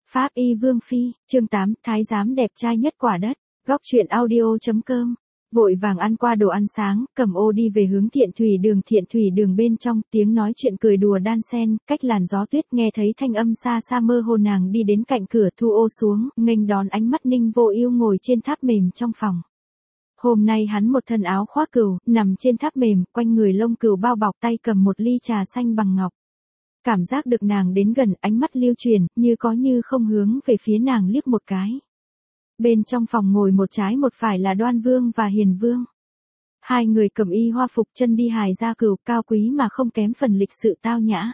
Pháp y Vương Phi, chương 8, Thái giám đẹp trai nhất quả đất, góc truyện audio.com. Vội vàng ăn qua đồ ăn sáng, cầm ô đi về hướng thiện thủy đường bên trong, tiếng nói chuyện cười đùa đan xen, cách làn gió tuyết nghe thấy thanh âm xa xa mơ hồ nàng đi đến cạnh cửa thu ô xuống, nghênh đón ánh mắt Ninh Vô Ưu ngồi trên tháp mềm trong phòng. Hôm nay hắn một thân áo khoác cừu, nằm trên tháp mềm, quanh người lông cừu bao bọc, tay cầm một ly trà xanh bằng ngọc. Cảm giác được nàng đến gần, ánh mắt lưu truyền, như có như không hướng về phía nàng liếc một cái. Bên trong phòng ngồi một trái một phải là Đoan Vương và Hiền Vương. Hai người cầm y hoa phục, chân đi hài gia cừu, cao quý mà không kém phần lịch sự tao nhã.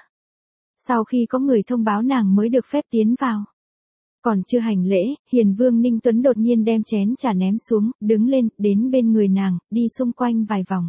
Sau khi có người thông báo nàng mới được phép tiến vào. Còn chưa hành lễ, Hiền Vương Ninh Tuấn đột nhiên đem chén trà ném xuống, đứng lên, đến bên người nàng, đi xung quanh vài vòng.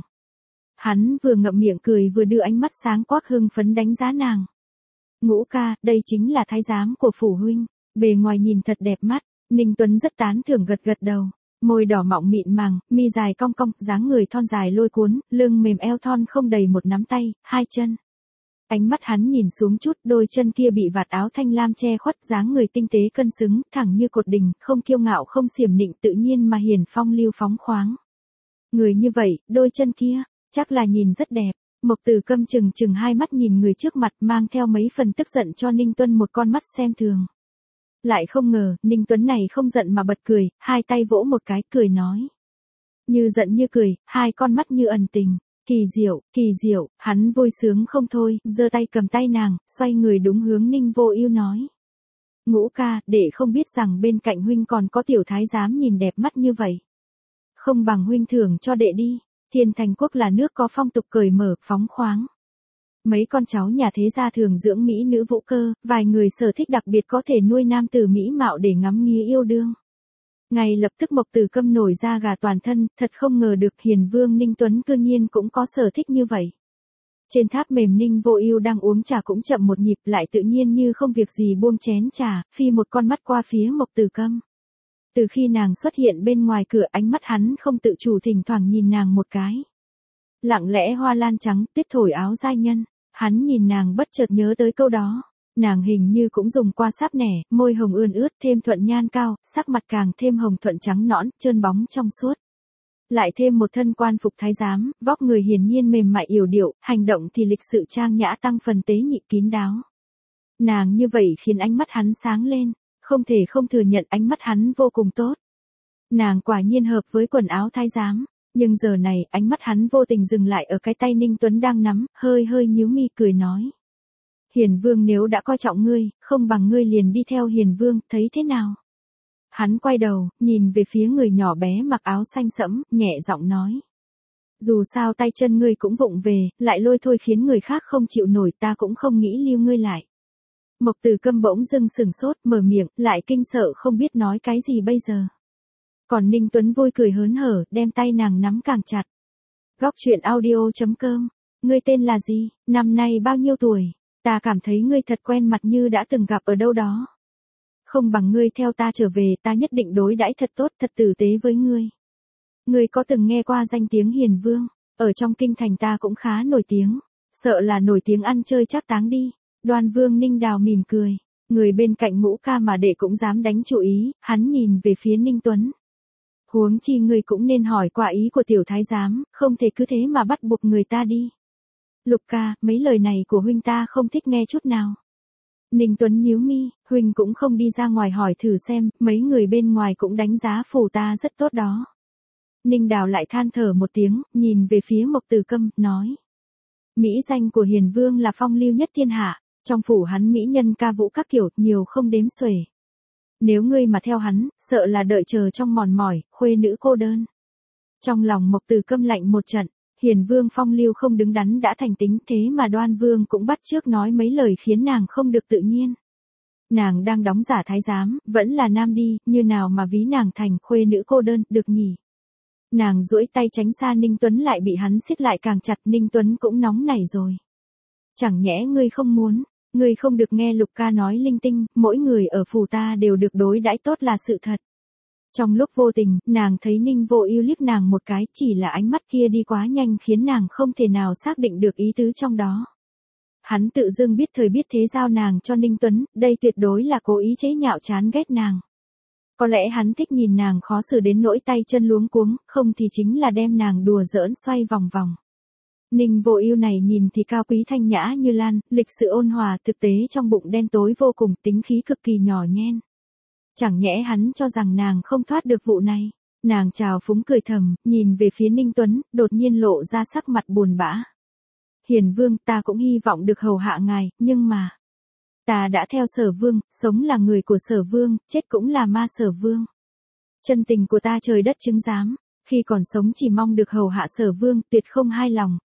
Hắn vừa ngậm miệng cười vừa đưa ánh mắt sáng quắc hưng phấn đánh giá nàng. Ngũ ca, đây chính là thái giám của phủ huynh, bề ngoài nhìn thật đẹp mắt. Ninh Tuấn rất tán thưởng gật gật đầu, môi đỏ mọng mịn màng, mi dài cong cong, dáng người thon dài lôi cuốn, lưng mềm eo thon không đầy một nắm tay, hai chân. Ánh mắt hắn nhìn xuống chút, đôi chân kia bị vạt áo thanh lam che khuất, dáng người tinh tế cân xứng, thẳng như cột đình, không kiêu ngạo không xiểm nịnh, tự nhiên mà hiền phong lưu phóng khoáng. Người như vậy, đôi chân kia, chắc là nhìn rất đẹp. Mộc Tử Câm chừng hai mắt nhìn người trước mặt, mang theo mấy phần tức giận cho Ninh Tuấn một con mắt xem thường. Lại không ngờ, Ninh Tuấn này không giận mà bật cười, hai tay vỗ một cái, cười nói. Như giận như cười, hai con mắt như ẩn tình. Kỳ diệu, hắn vui sướng không thôi, giơ tay cầm tay nàng, xoay người đúng hướng Ninh Vô Ưu nói. Ngũ ca, đệ không biết rằng bên cạnh huynh còn có tiểu thái giám nhìn đẹp mắt như vậy. Không bằng huynh thưởng cho đệ đi, Thiên Thành Quốc là nước có phong tục cởi mở, phóng khoáng. Mấy con cháu nhà thế gia thường dưỡng mỹ nữ vũ cơ, vài người sở thích đặc biệt có thể nuôi nam tử mỹ mạo để ngắm nghía yêu đương. Ngay lập tức Mộc Tử Câm nổi da gà toàn thân, thật không ngờ được Hiền Vương Ninh Tuấn cư nhiên cũng có sở thích như vậy. Trên tháp mềm Ninh Vô Ưu đang uống trà cũng chậm một nhịp, lại tự nhiên như không việc gì buông chén trà, phi một con mắt qua phía Mộc Tử Câm. Từ khi nàng xuất hiện bên ngoài cửa, ánh mắt hắn không tự chủ thỉnh thoảng nhìn nàng một cái. Lặng lẽ hoa lan trắng, tuyết thổi áo giai nhân, hắn nhìn nàng bất chợt nhớ tới câu đó. Nàng hình như cũng dùng qua sáp nẻ, môi hồng ươn ướt, thêm thuận nhan cao, sắc mặt càng thêm hồng thuận trắng nõn, trơn bóng trong suốt. Lại thêm một thân quan phục thái giám, vóc người hiển nhiên mềm mại yểu điệu, hành động thì lịch sự trang nhã tăng phần tế nhị kín đáo. Nàng như vậy khiến ánh mắt hắn sáng lên, không thể không thừa nhận ánh mắt hắn vô cùng tốt. Nàng quả nhiên hợp với quần áo thái giám, nhưng giờ này ánh mắt hắn vô tình dừng lại ở cái tay Ninh Tuấn đang nắm, hơi nhíu mi cười nói. Hiền Vương nếu đã coi trọng ngươi, không bằng ngươi liền đi theo Hiền Vương, thấy thế nào? Hắn quay đầu, nhìn về phía người nhỏ bé mặc áo xanh sẫm, nhẹ giọng nói. Dù sao tay chân ngươi cũng vụng về, lại lôi thôi khiến người khác không chịu nổi, ta cũng không nghĩ lưu ngươi lại. Mộc Tử Câm bỗng dưng sừng sốt, mở miệng, lại kinh sợ không biết nói cái gì bây giờ. Còn Ninh Tuấn vui cười hớn hở, đem tay nàng nắm càng chặt. Góc truyện audio.com, ngươi tên là gì, năm nay bao nhiêu tuổi? Ta cảm thấy ngươi thật quen mặt như đã từng gặp ở đâu đó. Không bằng ngươi theo ta trở về, ta nhất định đối đãi thật tốt, thật tử tế với ngươi. Ngươi có từng nghe qua danh tiếng Hiền Vương, ở trong kinh thành ta cũng khá nổi tiếng, sợ là nổi tiếng ăn chơi chắc táng đi. Đoan Vương Ninh Đào mỉm cười, người bên cạnh Ngũ ca mà đệ cũng dám đánh chủ ý, hắn nhìn về phía Ninh Tuấn. Huống chi ngươi cũng nên hỏi qua ý của tiểu thái giám, không thể cứ thế mà bắt buộc người ta đi. Lục ca, mấy lời này của huynh ta không thích nghe chút nào. Ninh Tuấn nhíu mi, huynh cũng không đi ra ngoài hỏi thử xem, mấy người bên ngoài cũng đánh giá phủ ta rất tốt đó. Ninh Đào lại than thở một tiếng, nhìn về phía Mộc Tử Câm, nói. Mỹ danh của Hiền Vương là phong lưu nhất thiên hạ, trong phủ hắn mỹ nhân ca vũ các kiểu, nhiều không đếm xuể. Nếu ngươi mà theo hắn, sợ là đợi chờ trong mòn mỏi, khuê nữ cô đơn. Trong lòng Mộc Tử Câm lạnh một trận. Hiền Vương phong lưu không đứng đắn đã thành tính, thế mà Đoan Vương cũng bắt chước nói mấy lời khiến nàng không được tự nhiên. Nàng đang đóng giả thái giám, vẫn là nam đi, như nào mà ví nàng thành khuê nữ cô đơn, được nhỉ? Nàng duỗi tay tránh xa Ninh Tuấn lại bị hắn siết lại càng chặt, Ninh Tuấn cũng nóng nảy rồi. Chẳng nhẽ ngươi không muốn, ngươi không được nghe Lục ca nói linh tinh, mỗi người ở phủ ta đều được đối đãi tốt là sự thật. Trong lúc vô tình, nàng thấy Ninh Vô Ưu liếc nàng một cái, chỉ là ánh mắt kia đi quá nhanh khiến nàng không thể nào xác định được ý tứ trong đó. Hắn tự dưng biết thời biết thế giao nàng cho Ninh Tuấn, đây tuyệt đối là cố ý chế nhạo chán ghét nàng. Có lẽ hắn thích nhìn nàng khó xử đến nỗi tay chân luống cuống, không thì chính là đem nàng đùa giỡn xoay vòng vòng. Ninh Vô Ưu này nhìn thì cao quý thanh nhã như lan, lịch sự ôn hòa, thực tế trong bụng đen tối vô cùng, tính khí cực kỳ nhỏ nhen. Chẳng nhẽ hắn cho rằng nàng không thoát được vụ này. Nàng trào phúng cười thầm, nhìn về phía Ninh Tuấn, đột nhiên lộ ra sắc mặt buồn bã. Hiền Vương, ta cũng hy vọng được hầu hạ ngài, nhưng mà ta đã theo Sở Vương, sống là người của Sở Vương, chết cũng là ma Sở Vương. Chân tình của ta trời đất chứng giám, khi còn sống chỉ mong được hầu hạ Sở Vương, tuyệt không hai lòng,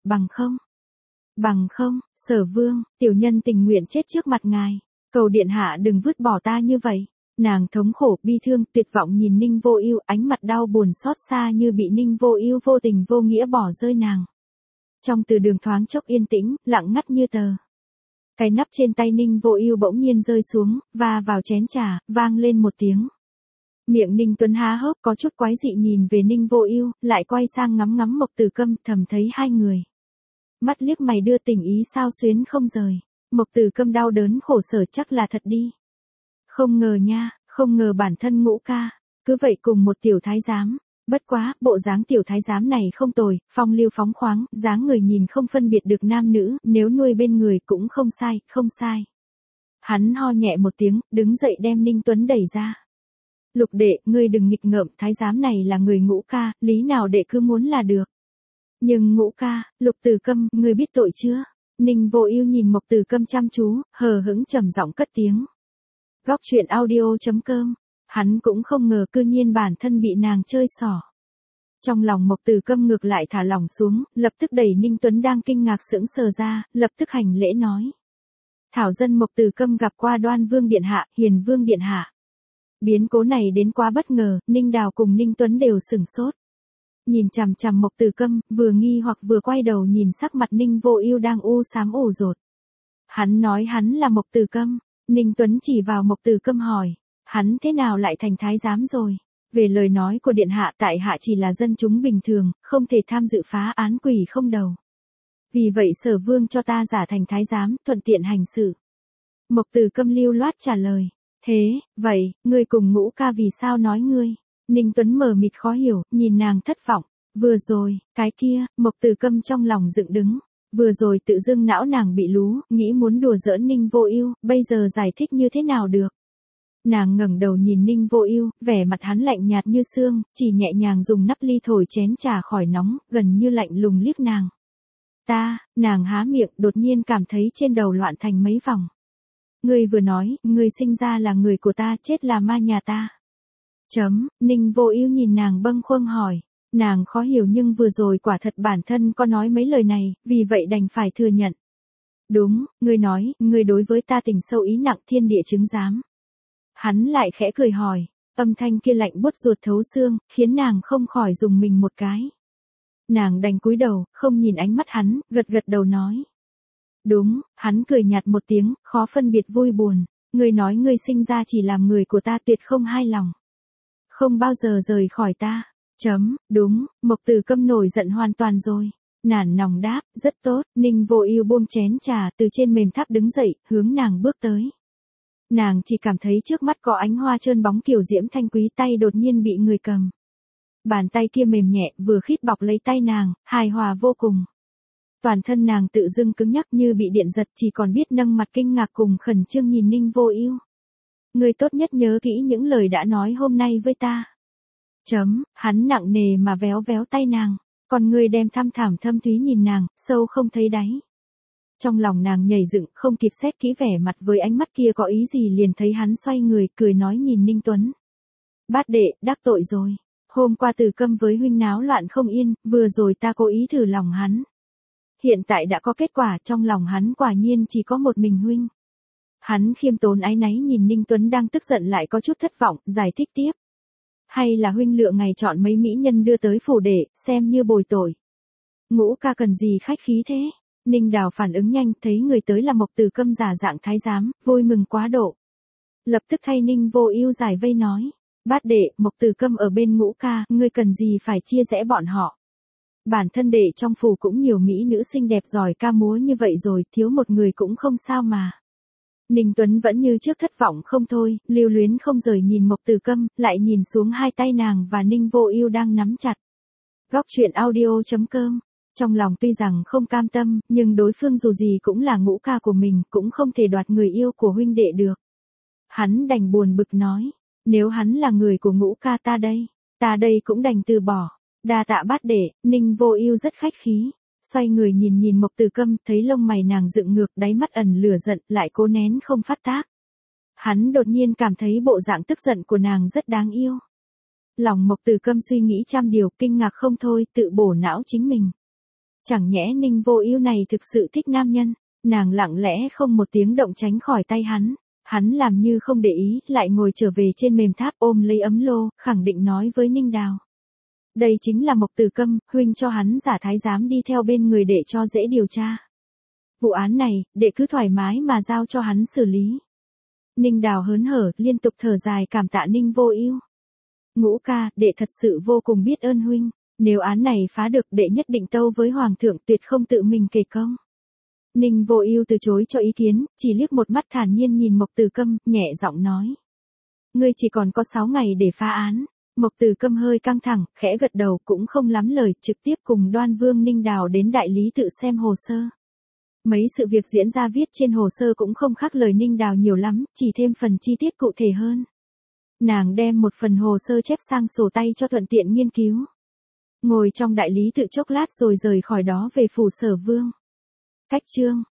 bằng không, Sở Vương, tiểu nhân tình nguyện chết trước mặt ngài, cầu điện hạ đừng vứt bỏ ta như vậy. Nàng thống khổ, bi thương, tuyệt vọng nhìn Ninh Vô Ưu, ánh mặt đau buồn xót xa như bị Ninh Vô Ưu vô tình vô nghĩa bỏ rơi nàng. Trong từ đường thoáng chốc yên tĩnh, lặng ngắt như tờ. Cái nắp trên tay Ninh Vô Ưu bỗng nhiên rơi xuống, va vào chén trà, vang lên một tiếng. Miệng Ninh Tuấn há hốc có chút quái dị nhìn về Ninh Vô Ưu, lại quay sang ngắm ngắm Mộc Tử Câm, thầm thấy hai người. Mắt liếc mày đưa tình ý sao xuyến không rời. Mộc Tử Câm đau đớn khổ sở chắc là thật đi. Không ngờ nha, không ngờ bản thân Ngũ ca, cứ vậy cùng một tiểu thái giám. Bất quá, bộ dáng tiểu thái giám này không tồi, phong lưu phóng khoáng, dáng người nhìn không phân biệt được nam nữ, nếu nuôi bên người cũng không sai, không sai. Hắn ho nhẹ một tiếng, đứng dậy đem Ninh Tuấn đẩy ra. Lục đệ, ngươi đừng nghịch ngợm, thái giám này là người Ngũ ca, lý nào đệ cứ muốn là được. Nhưng Ngũ ca, Lục Tử Câm, ngươi biết tội chưa? Ninh Vô Ưu nhìn Mộc Tử Câm chăm chú, hờ hững trầm giọng cất tiếng. Góc truyện audio.com. Hắn cũng không ngờ cư nhiên bản thân bị nàng chơi xỏ. Trong lòng Mộc Tử Câm ngược lại thả lỏng xuống, lập tức đẩy Ninh Tuấn đang kinh ngạc sững sờ ra, lập tức hành lễ nói. Thảo dân Mộc Tử Câm gặp qua Đoan Vương điện hạ, Hiền Vương điện hạ. Biến cố này đến quá bất ngờ, Ninh Đào cùng Ninh Tuấn đều sửng sốt. Nhìn chằm chằm Mộc Tử Câm, vừa nghi hoặc vừa quay đầu nhìn sắc mặt Ninh Vô Ưu đang u xám ủ rột. Hắn nói hắn là Mộc Tử Câm. Ninh Tuấn chỉ vào Mộc Tử Câm hỏi, hắn thế nào lại thành thái giám rồi? Về lời nói của điện hạ, tại hạ chỉ là dân chúng bình thường, không thể tham dự phá án quỷ không đầu. Vì vậy Sở Vương cho ta giả thành thái giám, thuận tiện hành sự. Mộc Tử Câm lưu loát trả lời, thế, vậy, ngươi cùng Ngũ ca vì sao nói ngươi? Ninh Tuấn mờ mịt khó hiểu, nhìn nàng thất vọng. Vừa rồi, cái kia, Mộc Tử Câm trong lòng dựng đứng. Vừa rồi tự dưng não nàng bị lú, nghĩ muốn đùa giỡn Ninh Vô Ưu, bây giờ giải thích như thế nào được? Nàng ngẩng đầu nhìn Ninh Vô Ưu, vẻ mặt hắn lạnh nhạt như xương, chỉ nhẹ nhàng dùng nắp ly thổi chén trà khỏi nóng, gần như lạnh lùng liếc nàng. Nàng há miệng, đột nhiên cảm thấy trên đầu loạn thành mấy vòng. Ngươi vừa nói, ngươi sinh ra là người của ta, chết là ma nhà ta. Ninh Vô Ưu nhìn nàng bâng khuâng hỏi. Nàng khó hiểu nhưng vừa rồi quả thật bản thân có nói mấy lời này, vì vậy đành phải thừa nhận. Đúng, ngươi nói, ngươi đối với ta tình sâu ý nặng thiên địa chứng giám. Hắn lại khẽ cười hỏi, âm thanh kia lạnh buốt ruột thấu xương, khiến nàng không khỏi dùng mình một cái. Nàng đành cúi đầu, không nhìn ánh mắt hắn, gật gật đầu nói. Đúng, hắn cười nhạt một tiếng, khó phân biệt vui buồn. Ngươi nói ngươi sinh ra chỉ làm người của ta, tuyệt không hai lòng. Không bao giờ rời khỏi ta. Đúng, Mộc Tử Câm nổi giận hoàn toàn rồi. Nản nòng đáp, rất tốt. Ninh Vô Ưu buông chén trà từ trên mềm tháp đứng dậy, hướng nàng bước tới. Nàng chỉ cảm thấy trước mắt có ánh hoa trơn bóng kiều diễm thanh quý, tay đột nhiên bị người cầm. Bàn tay kia mềm nhẹ, vừa khít bọc lấy tay nàng, hài hòa vô cùng. Toàn thân nàng tự dưng cứng nhắc như bị điện giật, chỉ còn biết nâng mặt kinh ngạc cùng khẩn trương nhìn Ninh Vô Ưu. Ngươi tốt nhất nhớ kỹ những lời đã nói hôm nay với ta. Hắn nặng nề mà véo véo tay nàng, còn ngươi đem thăm thẳm thâm thúy nhìn nàng, sâu không thấy đáy. Trong lòng nàng nhảy dựng, không kịp xét kỹ vẻ mặt với ánh mắt kia có ý gì, liền thấy hắn xoay người, cười nói nhìn Ninh Tuấn. Bát đệ, đắc tội rồi. Hôm qua Tử Câm với huynh náo loạn không yên, vừa rồi ta cố ý thử lòng hắn. Hiện tại đã có kết quả, trong lòng hắn quả nhiên chỉ có một mình huynh. Hắn khiêm tốn áy náy nhìn Ninh Tuấn đang tức giận lại có chút thất vọng, giải thích tiếp. Hay là huynh lựa ngày chọn mấy mỹ nhân đưa tới phủ để, xem như bồi tội. Ngũ ca cần gì khách khí thế? Ninh Đào phản ứng nhanh, thấy người tới là Mộc Tử Câm giả dạng thái giám, vui mừng quá độ. Lập tức thay Ninh Vô Ưu giải vây nói. Bát đệ, Mộc Tử Câm ở bên Ngũ ca, ngươi cần gì phải chia rẽ bọn họ. Bản thân đệ trong phủ cũng nhiều mỹ nữ xinh đẹp giỏi ca múa như vậy rồi, thiếu một người cũng không sao mà. Ninh Tuấn vẫn như trước thất vọng không thôi, lưu luyến không rời nhìn Mộc Tử Câm, lại nhìn xuống hai tay nàng và Ninh Vô Ưu đang nắm chặt. Góc truyện audio.com. Trong lòng tuy rằng không cam tâm, nhưng đối phương dù gì cũng là ngũ ca của mình, cũng không thể đoạt người yêu của huynh đệ được. Hắn đành buồn bực nói, nếu hắn là người của ngũ ca ta đây cũng đành từ bỏ. Đa tạ bát đệ. Ninh Vô Ưu rất khách khí, xoay người nhìn Mộc Tử Câm, thấy lông mày nàng dựng ngược, đáy mắt ẩn lửa giận, lại cố nén không phát tác. Hắn đột nhiên cảm thấy bộ dạng tức giận của nàng rất đáng yêu. Lòng Mộc Tử Câm suy nghĩ trăm điều, kinh ngạc không thôi, tự bổ não chính mình. Chẳng nhẽ Ninh Vô Ưu này thực sự thích nam nhân? Nàng lặng lẽ không một tiếng động tránh khỏi tay hắn. Hắn làm như không để ý, lại ngồi trở về trên mềm tháp ôm lấy ấm lô, khẳng định nói với Ninh Đào. Đây chính là Mộc Tử Câm, huynh cho hắn giả thái giám đi theo bên người để cho dễ điều tra. Vụ án này, đệ cứ thoải mái mà giao cho hắn xử lý. Ninh Đào hớn hở, liên tục thở dài cảm tạ Ninh Vô Ưu. Ngũ ca, đệ thật sự vô cùng biết ơn huynh. Nếu án này phá được, đệ nhất định tâu với hoàng thượng, tuyệt không tự mình kể công. Ninh Vô Ưu từ chối cho ý kiến, chỉ liếc một mắt thản nhiên nhìn Mộc Tử Câm, nhẹ giọng nói: "Ngươi chỉ còn có 6 ngày để phá án." Mộc Tử Câm hơi căng thẳng, khẽ gật đầu, cũng không lắm lời, trực tiếp cùng Đoan Vương Ninh Đào đến đại lý tự xem hồ sơ. Mấy sự việc diễn ra viết trên hồ sơ cũng không khác lời Ninh Đào nhiều lắm, chỉ thêm phần chi tiết cụ thể hơn. Nàng đem một phần hồ sơ chép sang sổ tay cho thuận tiện nghiên cứu. Ngồi trong đại lý tự chốc lát rồi rời khỏi đó về phủ Sở Vương. Cách chương